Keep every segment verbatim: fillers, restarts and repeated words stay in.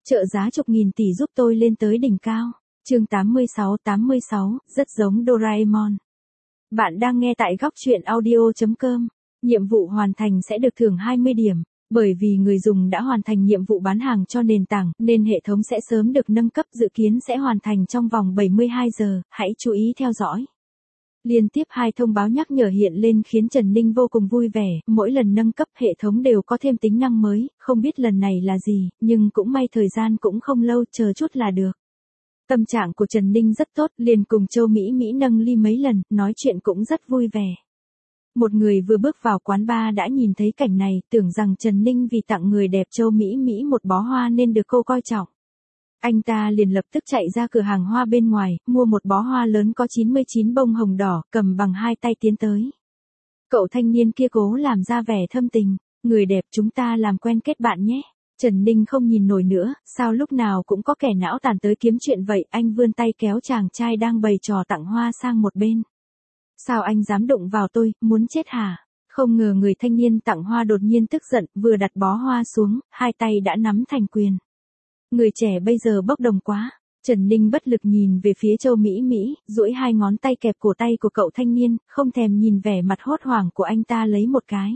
Trợ giá chục nghìn tỷ giúp tôi lên tới đỉnh cao. Chương tám mươi sáu tám mươi sáu, rất giống Doraemon. Bạn đang nghe tại góc truyện audio chấm com. Nhiệm vụ hoàn thành sẽ được thưởng hai mươi điểm. Bởi vì người dùng đã hoàn thành nhiệm vụ bán hàng cho nền tảng, nên hệ thống sẽ sớm được nâng cấp, dự kiến sẽ hoàn thành trong vòng bảy mươi hai giờ, hãy chú ý theo dõi. Liên tiếp hai thông báo nhắc nhở hiện lên khiến Trần Ninh vô cùng vui vẻ, mỗi lần nâng cấp hệ thống đều có thêm tính năng mới, không biết lần này là gì, nhưng cũng may thời gian cũng không lâu, chờ chút là được. Tâm trạng của Trần Ninh rất tốt, liền cùng Châu Mỹ Mỹ nâng ly mấy lần, nói chuyện cũng rất vui vẻ. Một người vừa bước vào quán bar đã nhìn thấy cảnh này, tưởng rằng Trần Ninh vì tặng người đẹp Châu Mỹ Mỹ một bó hoa nên được cô coi trọng. Anh ta liền lập tức chạy ra cửa hàng hoa bên ngoài, mua một bó hoa lớn có chín mươi chín bông hồng đỏ, cầm bằng hai tay tiến tới. Cậu thanh niên kia cố làm ra vẻ thâm tình, người đẹp chúng ta làm quen kết bạn nhé. Trần Ninh không nhìn nổi nữa, sao lúc nào cũng có kẻ não tàn tới kiếm chuyện vậy, anh vươn tay kéo chàng trai đang bày trò tặng hoa sang một bên. Sao anh dám đụng vào tôi, muốn chết hả? Không ngờ người thanh niên tặng hoa đột nhiên tức giận, vừa đặt bó hoa xuống, hai tay đã nắm thành quyền. Người trẻ bây giờ bốc đồng quá. Trần Ninh bất lực nhìn về phía Châu Mỹ Mỹ, duỗi hai ngón tay kẹp cổ tay của cậu thanh niên, không thèm nhìn vẻ mặt hốt hoảng của anh ta lấy một cái.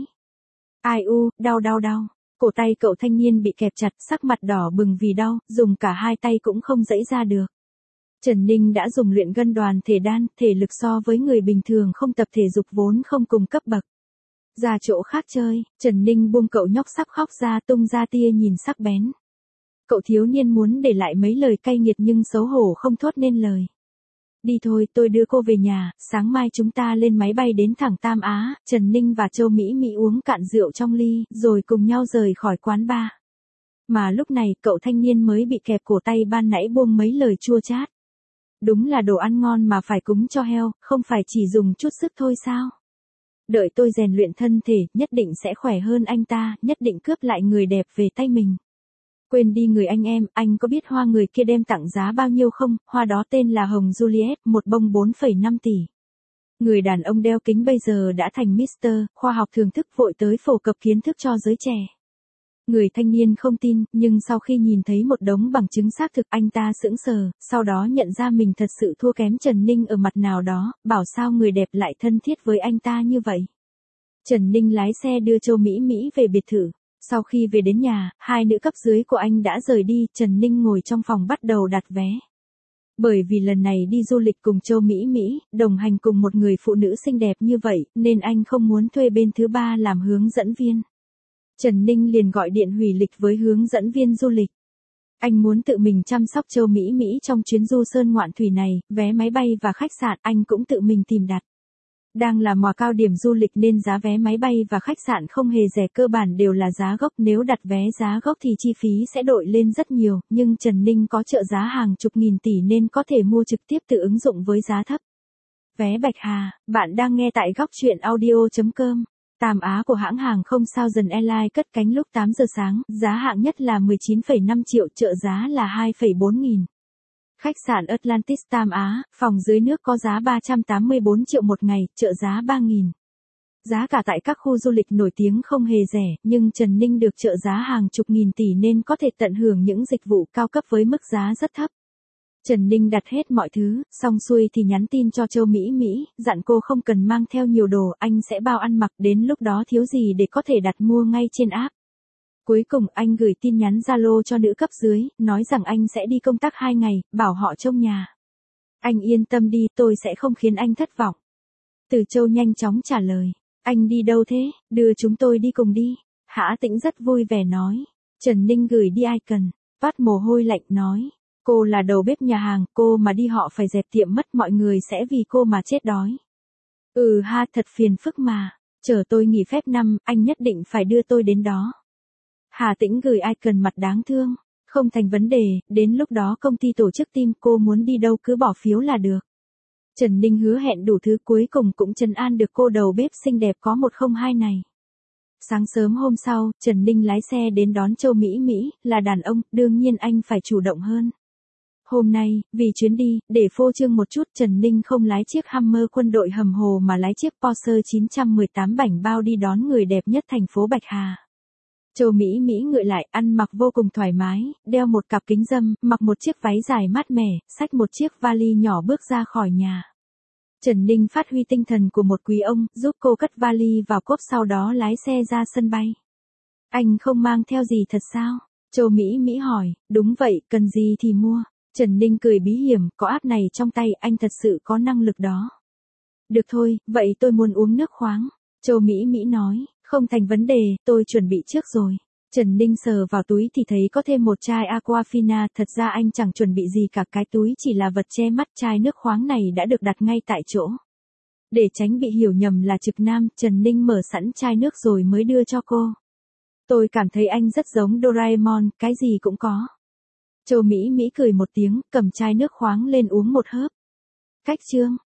Ai u, đau đau đau. Cổ tay cậu thanh niên bị kẹp chặt, sắc mặt đỏ bừng vì đau, dùng cả hai tay cũng không giãy ra được. Trần Ninh đã dùng luyện gân đoàn thể đan, thể lực so với người bình thường không tập thể dục vốn không cùng cấp bậc. Ra chỗ khác chơi, Trần Ninh buông cậu nhóc sắp khóc ra, tung ra tia nhìn sắc bén. Cậu thiếu niên muốn để lại mấy lời cay nghiệt nhưng xấu hổ không thốt nên lời. Đi thôi, tôi đưa cô về nhà, sáng mai chúng ta lên máy bay đến thẳng Tam Á. Trần Ninh và Châu Mỹ Mỹ uống cạn rượu trong ly, rồi cùng nhau rời khỏi quán bar. Mà lúc này, cậu thanh niên mới bị kẹp cổ tay ban nãy buông mấy lời chua chát. Đúng là đồ ăn ngon mà phải cúng cho heo, không phải chỉ dùng chút sức thôi sao? Đợi tôi rèn luyện thân thể, nhất định sẽ khỏe hơn anh ta, nhất định cướp lại người đẹp về tay mình. Quên đi người anh em, anh có biết hoa người kia đem tặng giá bao nhiêu không? Hoa đó tên là Hồng Juliet, một bông bốn phẩy năm tỷ. Người đàn ông đeo kính bây giờ đã thành Mister khoa học thưởng thức, vội tới phổ cập kiến thức cho giới trẻ. Người thanh niên không tin, nhưng sau khi nhìn thấy một đống bằng chứng xác thực, anh ta sững sờ, sau đó nhận ra mình thật sự thua kém Trần Ninh ở mặt nào đó, bảo sao người đẹp lại thân thiết với anh ta như vậy. Trần Ninh lái xe đưa Châu Mỹ Mỹ về biệt thự. Sau khi về đến nhà, hai nữ cấp dưới của anh đã rời đi, Trần Ninh ngồi trong phòng bắt đầu đặt vé. Bởi vì lần này đi du lịch cùng Châu Mỹ Mỹ, đồng hành cùng một người phụ nữ xinh đẹp như vậy, nên anh không muốn thuê bên thứ ba làm hướng dẫn viên. Trần Ninh liền gọi điện hủy lịch với hướng dẫn viên du lịch. Anh muốn tự mình chăm sóc Châu Mỹ Mỹ trong chuyến du sơn ngoạn thủy này, vé máy bay và khách sạn anh cũng tự mình tìm đặt. Đang là mùa cao điểm du lịch nên giá vé máy bay và khách sạn không hề rẻ, cơ bản đều là giá gốc, nếu đặt vé giá gốc thì chi phí sẽ đội lên rất nhiều, nhưng Trần Ninh có trợ giá hàng chục nghìn tỷ nên có thể mua trực tiếp từ ứng dụng với giá thấp. Vé Bạch Hà, bạn đang nghe tại góc truyện audio chấm com. Tam Á của hãng hàng không Southern Airlines cất cánh lúc tám giờ sáng, giá hạng nhất là mười chín phẩy năm triệu, trợ giá là hai phẩy bốn nghìn. Khách sạn Atlantis Tam Á, phòng dưới nước có giá ba trăm tám mươi bốn triệu một ngày, trợ giá ba nghìn. Giá cả tại các khu du lịch nổi tiếng không hề rẻ, nhưng Trần Ninh được trợ giá hàng chục nghìn tỷ nên có thể tận hưởng những dịch vụ cao cấp với mức giá rất thấp. Trần Ninh đặt hết mọi thứ, xong xuôi thì nhắn tin cho Châu Mỹ Mỹ, dặn cô không cần mang theo nhiều đồ, anh sẽ bao ăn mặc, đến lúc đó thiếu gì để có thể đặt mua ngay trên app. Cuối cùng anh gửi tin nhắn Zalo cho nữ cấp dưới, nói rằng anh sẽ đi công tác hai ngày, bảo họ trông nhà. Anh yên tâm đi, tôi sẽ không khiến anh thất vọng. Từ Châu nhanh chóng trả lời, anh đi đâu thế, đưa chúng tôi đi cùng đi. Hã Tĩnh rất vui vẻ nói. Trần Ninh gửi đi icon, vắt mồ hôi lạnh nói. Cô là đầu bếp nhà hàng, cô mà đi họ phải dẹp tiệm mất, mọi người sẽ vì cô mà chết đói. Ừ ha, thật phiền phức mà. Chờ tôi nghỉ phép năm, anh nhất định phải đưa tôi đến đó. Hà Tĩnh gửi icon mặt đáng thương. Không thành vấn đề, đến lúc đó công ty tổ chức team, cô muốn đi đâu cứ bỏ phiếu là được. Trần Ninh hứa hẹn đủ thứ, cuối cùng cũng trấn an được cô đầu bếp xinh đẹp có một không hai này. Sáng sớm hôm sau, Trần Ninh lái xe đến đón Châu Mỹ Mỹ, là đàn ông, đương nhiên anh phải chủ động hơn. Hôm nay, vì chuyến đi, để phô trương một chút, Trần Ninh không lái chiếc Hummer quân đội hầm hồ mà lái chiếc Porsche chín một tám bảnh bao đi đón người đẹp nhất thành phố Bạch Hà. Châu Mỹ Mỹ ngựa lại, ăn mặc vô cùng thoải mái, đeo một cặp kính râm, mặc một chiếc váy dài mát mẻ, xách một chiếc vali nhỏ bước ra khỏi nhà. Trần Ninh phát huy tinh thần của một quý ông, giúp cô cất vali vào cốp sau đó lái xe ra sân bay. Anh không mang theo gì thật sao? Châu Mỹ Mỹ hỏi, đúng vậy, cần gì thì mua. Trần Ninh cười bí hiểm, có app này trong tay anh thật sự có năng lực đó. Được thôi, vậy tôi muốn uống nước khoáng. Châu Mỹ Mỹ nói, không thành vấn đề, tôi chuẩn bị trước rồi. Trần Ninh sờ vào túi thì thấy có thêm một chai Aquafina, thật ra anh chẳng chuẩn bị gì cả, cái túi chỉ là vật che mắt, chai nước khoáng này đã được đặt ngay tại chỗ. Để tránh bị hiểu nhầm là trực nam, Trần Ninh mở sẵn chai nước rồi mới đưa cho cô. Tôi cảm thấy anh rất giống Doraemon, cái gì cũng có. Châu Mỹ Mỹ cười một tiếng, cầm chai nước khoáng lên uống một hớp. Cách chương